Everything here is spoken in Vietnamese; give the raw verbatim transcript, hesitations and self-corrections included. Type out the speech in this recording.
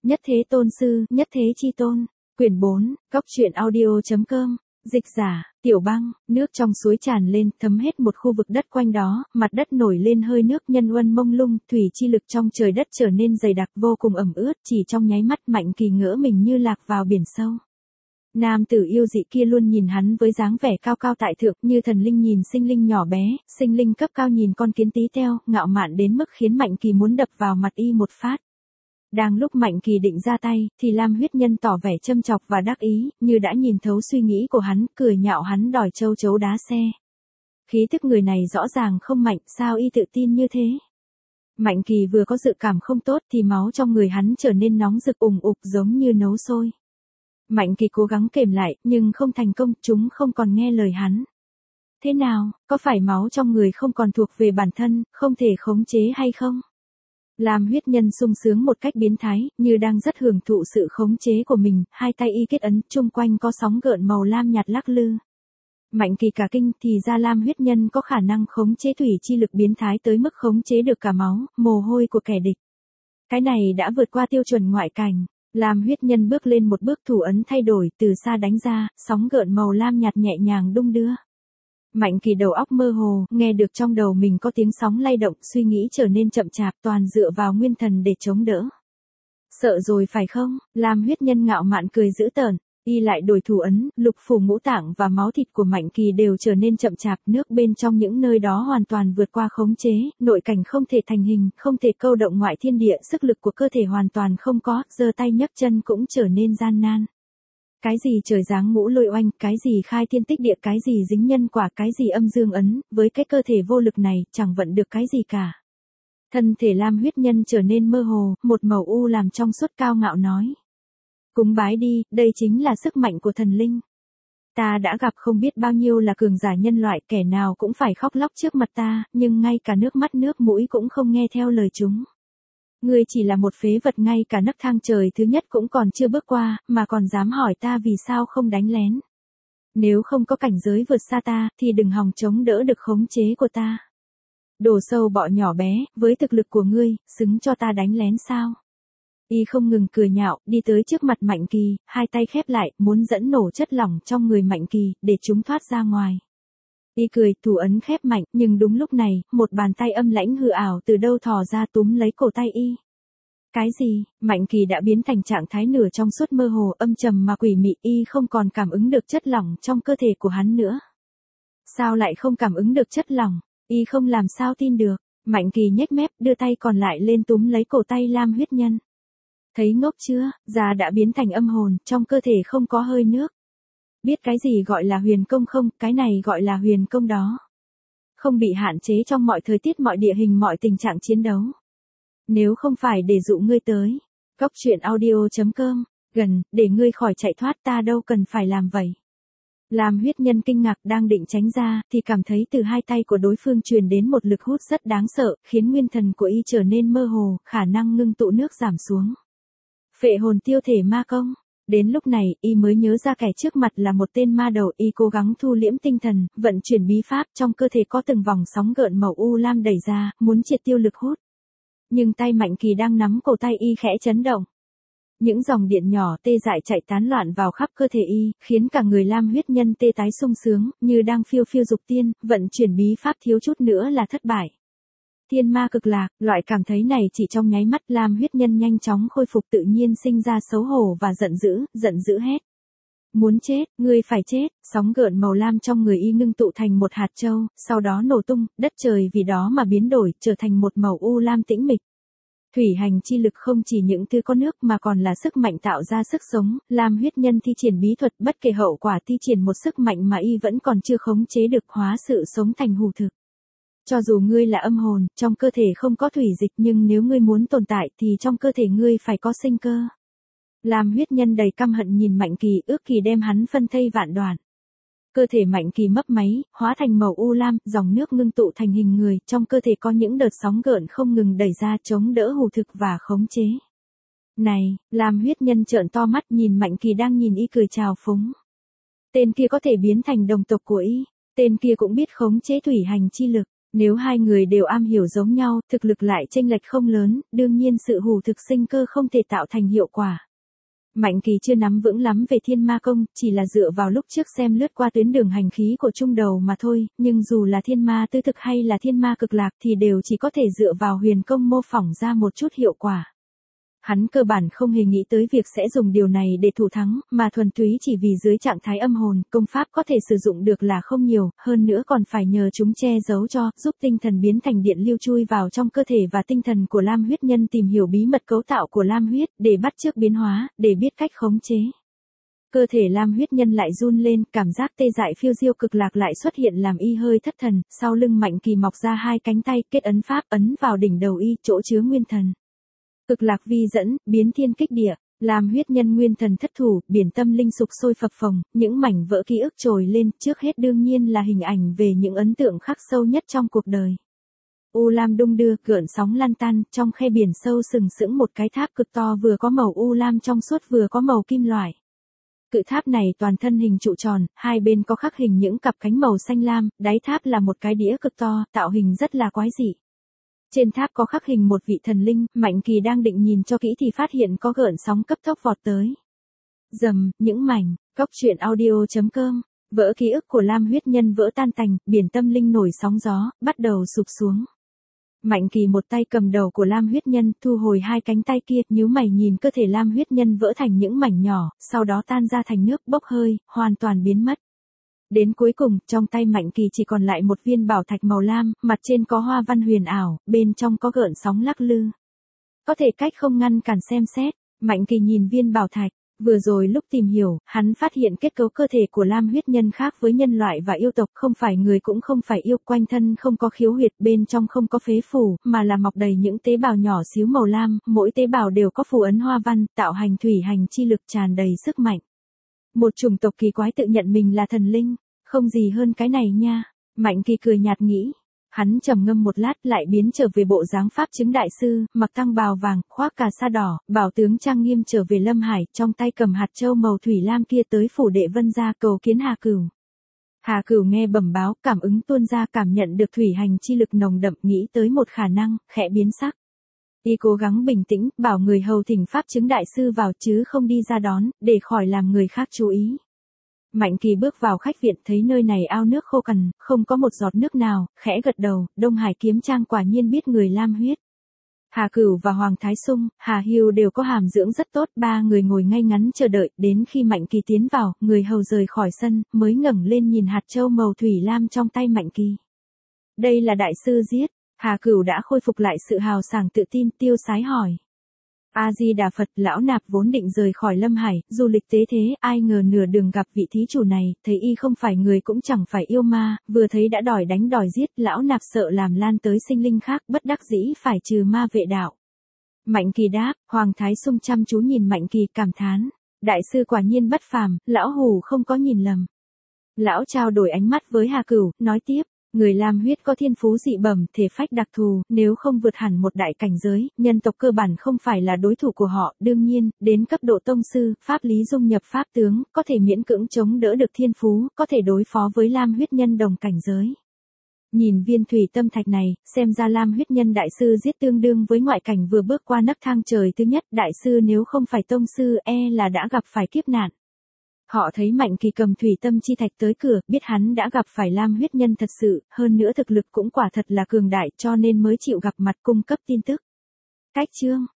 Nhất Thế Tôn Sư, Nhất Thế Chi Tôn. Quyển bốn, Cóc truyện audio.com. Dịch giả, Tiểu Băng. Nước trong suối tràn lên, thấm hết một khu vực đất quanh đó, mặt đất nổi lên hơi nước nhân uân mông lung, thủy chi lực trong trời đất trở nên dày đặc vô cùng ẩm ướt, chỉ trong nháy mắt Mạnh Kỳ ngỡ mình như lạc vào biển sâu. Nam tử yêu dị kia luôn nhìn hắn với dáng vẻ cao cao tại thượng, như thần linh nhìn sinh linh nhỏ bé, sinh linh cấp cao nhìn con kiến tí teo, ngạo mạn đến mức khiến Mạnh Kỳ muốn đập vào mặt y một phát. Đang lúc Mạnh Kỳ định ra tay, thì Lam huyết nhân tỏ vẻ châm chọc và đắc ý, như đã nhìn thấu suy nghĩ của hắn, cười nhạo hắn đòi châu chấu đá xe. Khí thức người này rõ ràng không mạnh, sao y tự tin như thế? Mạnh Kỳ vừa có dự cảm không tốt thì máu trong người hắn trở nên nóng rực ùng ục giống như nấu sôi. Mạnh Kỳ cố gắng kềm lại, nhưng không thành công, chúng không còn nghe lời hắn. Thế nào, có phải máu trong người không còn thuộc về bản thân, không thể khống chế hay không? Lam huyết nhân sung sướng một cách biến thái, như đang rất hưởng thụ sự khống chế của mình, hai tay y kết ấn, chung quanh có sóng gợn màu lam nhạt lắc lư. Mạnh Kỳ cả kinh, thì ra Lam huyết nhân có khả năng khống chế thủy chi lực biến thái tới mức khống chế được cả máu, mồ hôi của kẻ địch. Cái này đã vượt qua tiêu chuẩn ngoại cảnh. Lam huyết nhân bước lên một bước, thủ ấn thay đổi, từ xa đánh ra, sóng gợn màu lam nhạt nhẹ nhàng đung đưa. Mạnh Kỳ đầu óc mơ hồ, nghe được trong đầu mình có tiếng sóng lay động, suy nghĩ trở nên chậm chạp, toàn dựa vào nguyên thần để chống đỡ. Sợ rồi phải không? Lam huyết nhân ngạo mạn cười dữ tợn, y lại đổi thủ ấn, lục phủ ngũ tạng và máu thịt của Mạnh Kỳ đều trở nên chậm chạp, nước bên trong những nơi đó hoàn toàn vượt qua khống chế, nội cảnh không thể thành hình, không thể câu động ngoại thiên địa, sức lực của cơ thể hoàn toàn không có, giơ tay nhấc chân cũng trở nên gian nan. Cái gì trời giáng ngũ lôi oanh, cái gì khai thiên tích địa, cái gì dính nhân quả, cái gì âm dương ấn, với cái cơ thể vô lực này, chẳng vận được cái gì cả. Thân thể Lam huyết nhân trở nên mơ hồ, một màu u làm trong suốt cao ngạo nói. Cúng bái đi, đây chính là sức mạnh của thần linh. Ta đã gặp không biết bao nhiêu là cường giả nhân loại, kẻ nào cũng phải khóc lóc trước mặt ta, nhưng ngay cả nước mắt nước mũi cũng không nghe theo lời chúng. Ngươi chỉ là một phế vật, ngay cả nấc thang trời thứ nhất cũng còn chưa bước qua, mà còn dám hỏi ta vì sao không đánh lén. Nếu không có cảnh giới vượt xa ta, thì đừng hòng chống đỡ được khống chế của ta. Đồ sâu bọ nhỏ bé, với thực lực của ngươi, xứng cho ta đánh lén sao? Y không ngừng cười nhạo, đi tới trước mặt Mạnh Kỳ, hai tay khép lại, muốn dẫn nổ chất lỏng trong người Mạnh Kỳ, để chúng thoát ra ngoài. Y cười, thủ ấn khép mạnh, nhưng đúng lúc này, một bàn tay âm lãnh hư ảo từ đâu thò ra túm lấy cổ tay Y. Cái gì? Mạnh Kỳ đã biến thành trạng thái nửa trong suốt mơ hồ, âm trầm mà quỷ mị, Y không còn cảm ứng được chất lỏng trong cơ thể của hắn nữa. Sao lại không cảm ứng được chất lỏng? Y không làm sao tin được. Mạnh Kỳ nhếch mép, đưa tay còn lại lên túm lấy cổ tay Lam huyết nhân. Thấy ngốc chưa, da đã biến thành âm hồn, trong cơ thể không có hơi nước. Biết cái gì gọi là huyền công không, cái này gọi là huyền công đó. Không bị hạn chế trong mọi thời tiết, mọi địa hình, mọi tình trạng chiến đấu. Nếu không phải để dụ ngươi tới, Cóc truyện audio.com, gần, để ngươi khỏi chạy thoát, ta đâu cần phải làm vậy. Lam huyết nhân kinh ngạc, đang định tránh ra, thì cảm thấy từ hai tay của đối phương truyền đến một lực hút rất đáng sợ, khiến nguyên thần của y trở nên mơ hồ, khả năng ngưng tụ nước giảm xuống. Phệ hồn tiêu thể ma công. Đến lúc này, y mới nhớ ra kẻ trước mặt là một tên ma đầu, y cố gắng thu liễm tinh thần, vận chuyển bí pháp, trong cơ thể có từng vòng sóng gợn màu u lam đẩy ra, muốn triệt tiêu lực hút. Nhưng tay Mạnh Kỳ đang nắm cổ tay y khẽ chấn động. Những dòng điện nhỏ tê dại chạy tán loạn vào khắp cơ thể y, khiến cả người Lam huyết nhân tê tái sung sướng, như đang phiêu phiêu dục tiên, vận chuyển bí pháp thiếu chút nữa là thất bại. Thiên ma cực lạc, loại cảm thấy này chỉ trong nháy mắt, Lam huyết nhân nhanh chóng khôi phục tự nhiên, sinh ra xấu hổ và giận dữ, giận dữ hét. Muốn chết, ngươi phải chết. Sóng gợn màu lam trong người y ngưng tụ thành một hạt châu, sau đó nổ tung, đất trời vì đó mà biến đổi, trở thành một màu u lam tĩnh mịch. Thủy hành chi lực không chỉ những thứ có nước mà còn là sức mạnh tạo ra sức sống, Lam huyết nhân thi triển bí thuật, bất kể hậu quả thi triển một sức mạnh mà y vẫn còn chưa khống chế được, hóa sự sống thành hủ thực. Cho dù ngươi là âm hồn, trong cơ thể không có thủy dịch, nhưng nếu ngươi muốn tồn tại thì trong cơ thể ngươi phải có sinh cơ. Lam huyết nhân đầy căm hận nhìn Mạnh Kỳ, ước kỳ đem hắn phân thây vạn đoạn. Cơ thể Mạnh Kỳ mấp máy, hóa thành màu u lam, dòng nước ngưng tụ thành hình người, trong cơ thể có những đợt sóng gợn không ngừng đẩy ra, chống đỡ hủ thực và khống chế. Này, Lam huyết nhân trợn to mắt nhìn Mạnh Kỳ đang nhìn y cười chào phúng. Tên kia có thể biến thành đồng tộc của y, tên kia cũng biết khống chế thủy hành chi lực. Nếu hai người đều am hiểu giống nhau, thực lực lại chênh lệch không lớn, đương nhiên sự hủ thực sinh cơ không thể tạo thành hiệu quả. Mạnh Kỳ chưa nắm vững lắm về thiên ma công, chỉ là dựa vào lúc trước xem lướt qua tuyến đường hành khí của trung đầu mà thôi, nhưng dù là thiên ma tư thực hay là thiên ma cực lạc thì đều chỉ có thể dựa vào huyền công mô phỏng ra một chút hiệu quả. Hắn cơ bản không hề nghĩ tới việc sẽ dùng điều này để thủ thắng, mà thuần túy chỉ vì dưới trạng thái âm hồn, công pháp có thể sử dụng được là không nhiều, hơn nữa còn phải nhờ chúng che giấu cho, giúp tinh thần biến thành điện lưu chui vào trong cơ thể và tinh thần của Lam huyết nhân tìm hiểu bí mật cấu tạo của Lam huyết, để bắt chước biến hóa, để biết cách khống chế. Cơ thể Lam huyết nhân lại run lên, cảm giác tê dại phiêu diêu cực lạc lại xuất hiện làm y hơi thất thần, sau lưng Mạnh Kỳ mọc ra hai cánh tay, kết ấn pháp ấn vào đỉnh đầu y, chỗ chứa nguyên thần. Cực lạc vi dẫn, biến thiên kích địa, làm huyết nhân nguyên thần thất thủ, biển tâm linh sục sôi phập phồng, những mảnh vỡ ký ức trồi lên, trước hết đương nhiên là hình ảnh về những ấn tượng khắc sâu nhất trong cuộc đời. U lam đung đưa, gợn sóng lan tan, trong khe biển sâu sừng sững một cái tháp cực to vừa có màu u lam trong suốt vừa có màu kim loại. Cự tháp này toàn thân hình trụ tròn, hai bên có khắc hình những cặp cánh màu xanh lam, đáy tháp là một cái đĩa cực to, tạo hình rất là quái dị. Trên tháp có khắc hình một vị thần linh, Mạnh Kỳ đang định nhìn cho kỹ thì phát hiện có gợn sóng cấp tốc vọt tới. Dầm, những mảnh, Cóc truyện audio chấm com, vỡ ký ức của Lam huyết nhân vỡ tan tành, biển tâm linh nổi sóng gió, bắt đầu sụp xuống. Mạnh Kỳ một tay cầm đầu của Lam huyết nhân, thu hồi hai cánh tay kia, nhíu mày nhìn cơ thể Lam huyết nhân vỡ thành những mảnh nhỏ, sau đó tan ra thành nước bốc hơi, hoàn toàn biến mất. Đến cuối cùng, trong tay Mạnh Kỳ chỉ còn lại một viên bảo thạch màu lam, mặt trên có hoa văn huyền ảo, bên trong có gợn sóng lắc lư. Có thể cách không ngăn cản xem xét, Mạnh Kỳ nhìn viên bảo thạch, vừa rồi lúc tìm hiểu, hắn phát hiện kết cấu cơ thể của Lam huyết nhân khác với nhân loại và yêu tộc, không phải người cũng không phải yêu, quanh thân không có khiếu huyệt, bên trong không có phế phủ, mà là mọc đầy những tế bào nhỏ xíu màu lam, mỗi tế bào đều có phù ấn hoa văn, tạo hành thủy hành chi lực tràn đầy sức mạnh. Một chủng tộc kỳ quái tự nhận mình là thần linh, không gì hơn cái này nha. Mạnh Kỳ cười nhạt nghĩ. Hắn trầm ngâm một lát lại biến trở về bộ dáng pháp chứng đại sư, mặc tăng bào vàng, khoác cà sa đỏ, bảo tướng trang nghiêm trở về Lâm Hải, trong tay cầm hạt châu màu thủy lam kia tới phủ đệ Vân gia cầu kiến Hà Cửu. Hà Cửu nghe bẩm báo, cảm ứng tuôn ra, cảm nhận được thủy hành chi lực nồng đậm, nghĩ tới một khả năng, khẽ biến sắc. Y cố gắng bình tĩnh, bảo người hầu thỉnh pháp chứng đại sư vào chứ không đi ra đón, để khỏi làm người khác chú ý. Mạnh Kỳ bước vào khách viện thấy nơi này ao nước khô cằn, không có một giọt nước nào, khẽ gật đầu, Đông Hải kiếm trang quả nhiên biết người Lam huyết. Hà Cửu và Hoàng Thái Sung, Hà Hưu đều có hàm dưỡng rất tốt, ba người ngồi ngay ngắn chờ đợi, đến khi Mạnh Kỳ tiến vào, người hầu rời khỏi sân, mới ngẩng lên nhìn hạt châu màu thủy lam trong tay Mạnh Kỳ. Đây là đại sư giết. Hà Cửu đã khôi phục lại sự hào sảng tự tin, tiêu sái hỏi. A-di-đà Phật, lão nạp vốn định rời khỏi Lâm Hải, du lịch tế thế, ai ngờ nửa đường gặp vị thí chủ này, thấy y không phải người cũng chẳng phải yêu ma, vừa thấy đã đòi đánh đòi giết, lão nạp sợ làm lan tới sinh linh khác, bất đắc dĩ phải trừ ma vệ đạo. Mạnh Kỳ đáp, Hoàng Thái Sung chăm chú nhìn Mạnh Kỳ cảm thán, đại sư quả nhiên bất phàm, lão hù không có nhìn lầm. Lão trao đổi ánh mắt với Hà Cửu, nói tiếp. Người Lam huyết có thiên phú dị bẩm, thể phách đặc thù, nếu không vượt hẳn một đại cảnh giới, nhân tộc cơ bản không phải là đối thủ của họ, đương nhiên, đến cấp độ tông sư, pháp lý dung nhập pháp tướng, có thể miễn cưỡng chống đỡ được thiên phú, có thể đối phó với Lam huyết nhân đồng cảnh giới. Nhìn viên thủy tâm thạch này, xem ra Lam huyết nhân đại sư giết tương đương với ngoại cảnh vừa bước qua nấc thang trời thứ nhất, đại sư nếu không phải tông sư e là đã gặp phải kiếp nạn. Họ thấy Mạnh Kỳ cầm thủy tâm chi thạch tới cửa, biết hắn đã gặp phải Lam huyết nhân thật sự, hơn nữa thực lực cũng quả thật là cường đại cho nên mới chịu gặp mặt cung cấp tin tức. Cách chương